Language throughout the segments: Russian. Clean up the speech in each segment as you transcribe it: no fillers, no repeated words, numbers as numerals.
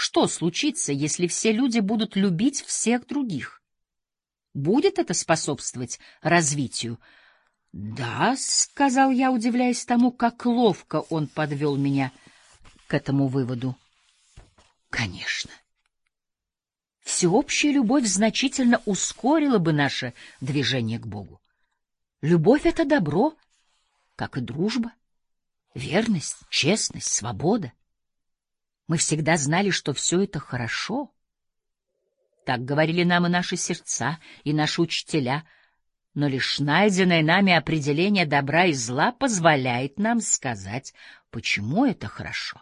Что случится, если все люди будут любить всех других? Будет это способствовать развитию? Да, — сказал я, удивляясь тому, как ловко он подвел меня к этому выводу. Конечно. Всеобщая любовь значительно ускорила бы наше движение к Богу. Любовь — это добро, как и дружба, верность, честность, свобода. Мы всегда знали, что все это хорошо. Так говорили нам и наши сердца, и наши учителя, но лишь найденное нами определение добра и зла позволяет нам сказать, почему это хорошо.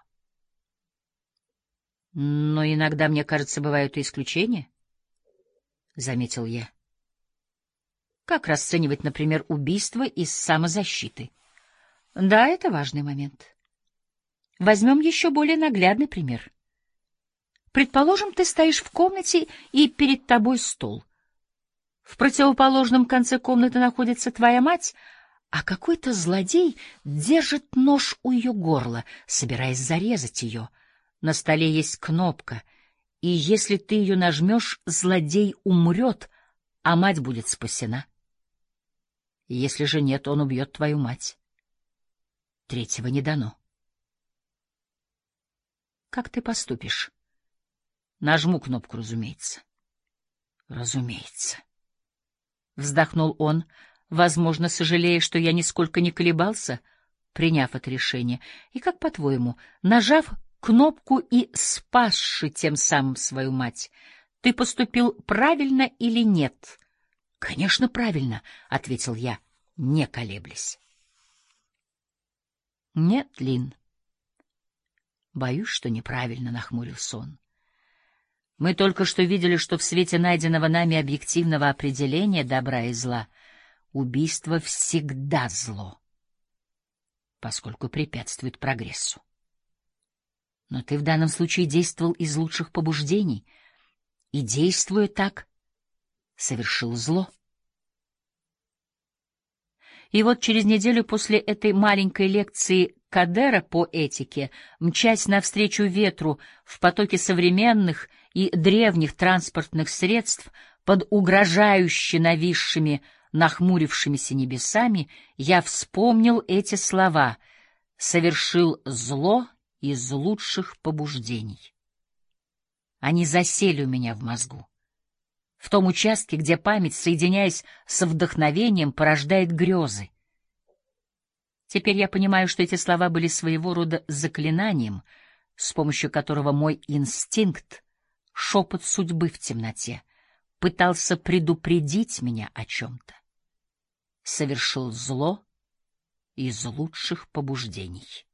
Но иногда, мне кажется, бывают и исключения, — заметил я. Как расценивать, например, убийство из самозащиты? Да, это важный момент. Возьмем еще более наглядный пример. Предположим, ты стоишь в комнате, и перед тобой стол. В противоположном конце комнаты находится твоя мать, а какой-то злодей держит нож у ее горла, собираясь зарезать ее. На столе есть кнопка, и если ты ее нажмешь, злодей умрет, а мать будет спасена. Если же нет, он убьет твою мать. Третьего не дано. Как ты поступишь? Нажму кнопку, разумеется. Разумеется. Вздохнул он, возможно, сожалея, что я нисколько не колебался, приняв это решение. И как, по-твоему, нажав кнопку и спасши тем самым свою мать, ты поступил правильно или нет? — Конечно, правильно, — ответил я, не колеблясь. — Нет, Лин. Боюсь, что неправильно, — нахмурился он. Мы только что видели, что в свете найденного нами объективного определения добра и зла убийство всегда зло, поскольку препятствует прогрессу. Но ты в данном случае действовал из лучших побуждений и, действуя так, совершил зло. И вот через неделю после этой маленькой лекции Кадера по этике, мчась навстречу ветру в потоке современных и древних транспортных средств под угрожающе нависшими, нахмурившимися небесами, я вспомнил эти слова: «Совершил зло из лучших побуждений». Они засели у меня в мозгу, в том участке, где память, соединяясь со вдохновением, порождает грезы. Теперь я понимаю, что эти слова были своего рода заклинанием, с помощью которого мой инстинкт, шепот судьбы в темноте, пытался предупредить меня о чем-то. Совершил зло из лучших побуждений.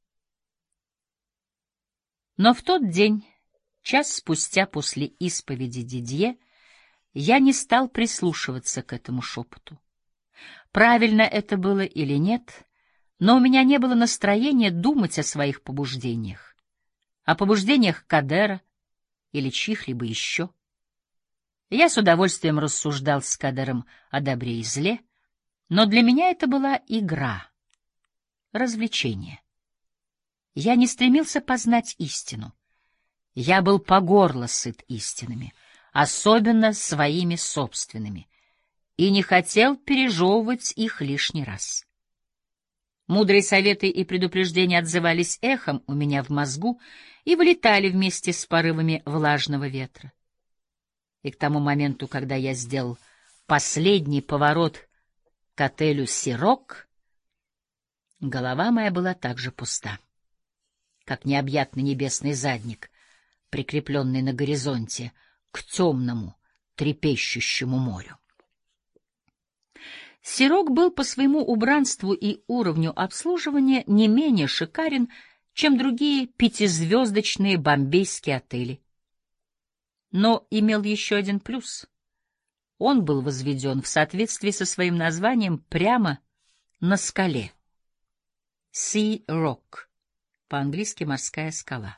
Но в тот день, час спустя после исповеди Дидье, я не стал прислушиваться к этому шепоту. Правильно это было или нет, но у меня не было настроения думать о своих побуждениях, о побуждениях Кадера или чьих-либо еще. Я с удовольствием рассуждал с Кадером о добре и зле, но для меня это была игра, развлечение. Я не стремился познать истину. Я был по горло сыт истинами, особенно своими собственными, и не хотел пережевывать их лишний раз. Мудрые советы и предупреждения отзывались эхом у меня в мозгу и вылетали вместе с порывами влажного ветра. И к тому моменту, когда я сделал последний поворот к отелю «Сирок», голова моя была так же пуста, как необъятный небесный задник, прикрепленный на горизонте к темному трепещущему морю. Сирок был по своему убранству и уровню обслуживания не менее шикарен, чем другие пятизвездочные бомбейские отели. Но имел еще один плюс. Он был возведен в соответствии со своим названием прямо на скале. Sea Rock, по-английски «морская скала».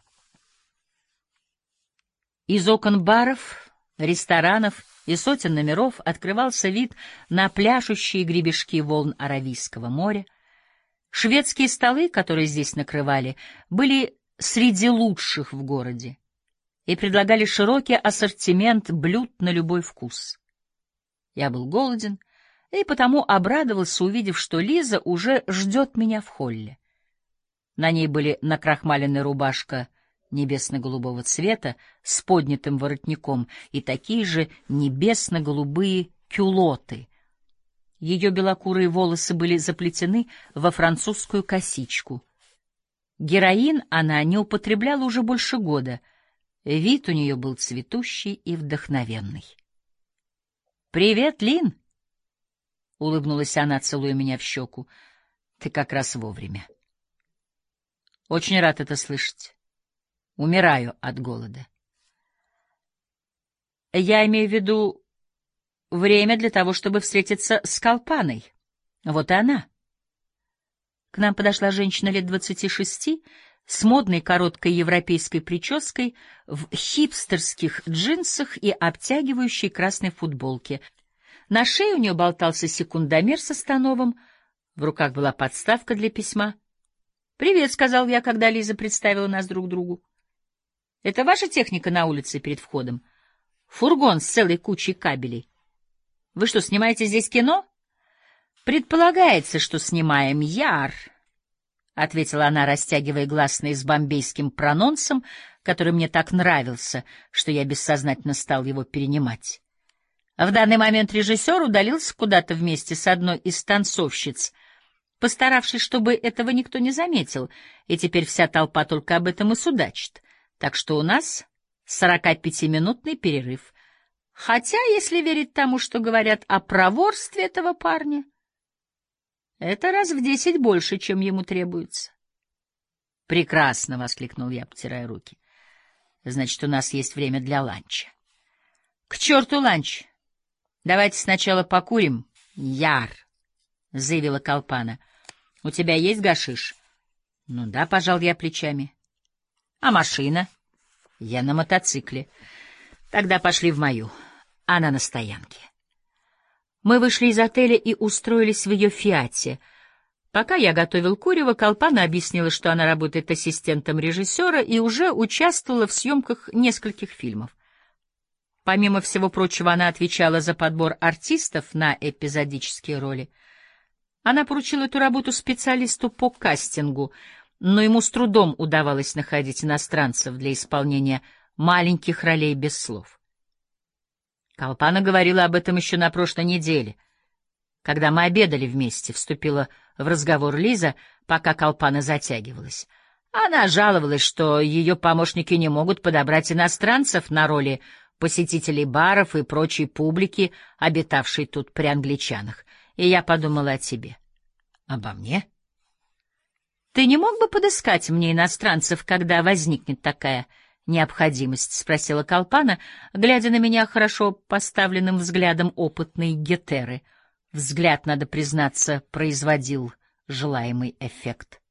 Из окон баров, ресторанов и сотен номеров открывался вид на пляшущие гребешки волн Аравийского моря. Шведские столы, которые здесь накрывали, были среди лучших в городе. и предлагали широкий ассортимент блюд на любой вкус. Я был голоден и потому обрадовался, увидев, что Лиза уже ждет меня в холле. На ней были накрахмаленная рубашка небесно-голубого цвета с поднятым воротником и такие же небесно-голубые кюлоты. Ее белокурые волосы были заплетены во французскую косичку. Героин она не употребляла уже больше года. Вид у нее был цветущий и вдохновенный. «Привет, Лин!» — улыбнулась она, целуя меня в щеку. «Ты как раз вовремя». «Очень рад это слышать. Умираю от голода». «Я имею в виду время для того, чтобы встретиться с Калпаной. Вот и она». К нам подошла женщина лет 26 с модной короткой европейской прической, в хипстерских джинсах и обтягивающей красной футболке. На шее у нее болтался секундомер со становом, в руках была подставка для письма. «Привет», — сказал я, когда Лиза представила нас друг другу. «Это ваша техника на улице перед входом? Фургон с целой кучей кабелей. Вы что, снимаете здесь кино?» «Предполагается, что снимаем Яр», — ответила она, растягивая гласные с бомбейским прононсом, который мне так нравился, что я бессознательно стал его перенимать. В данный момент режиссер удалился куда-то вместе с одной из танцовщиц, постаравшись, чтобы этого никто не заметил, и теперь вся толпа только об этом и судачит. Так что у нас 45-минутный перерыв. Хотя, если верить тому, что говорят о проворстве этого парня, это раз в 10 больше, чем ему требуется. «Прекрасно!» — воскликнул я, потирая руки. «Значит, у нас есть время для ланча». «К черту ланч! Давайте сначала покурим, Яр!» — заявила Калпана. «У тебя есть гашиш?» «Ну да», — пожал я плечами. «А машина?» «Я на мотоцикле». «Тогда пошли в мою. Она на стоянке». Мы вышли из отеля и устроились в ее «Фиате». Пока я готовил курево, Калпана объяснила, что она работает ассистентом режиссера и уже участвовала в съемках нескольких фильмов. Помимо всего прочего, она отвечала за подбор артистов на эпизодические роли. Она поручила эту работу специалисту по кастингу, но ему с трудом удавалось находить иностранцев для исполнения маленьких ролей без слов. Калпана говорила об этом еще на прошлой неделе. Когда мы обедали вместе, вступила в разговор Лиза, пока Калпана затягивалась. Она жаловалась, что ее помощники не могут подобрать иностранцев на роли посетителей баров и прочей публики, обитавшей тут при англичанах. И я подумала о тебе. Обо мне? Ты не мог бы подыскать мне иностранцев, когда возникнет такая необходимость? — спросила Калпана, глядя на меня хорошо поставленным взглядом опытной гетеры. Взгляд, надо признаться, производил желаемый эффект.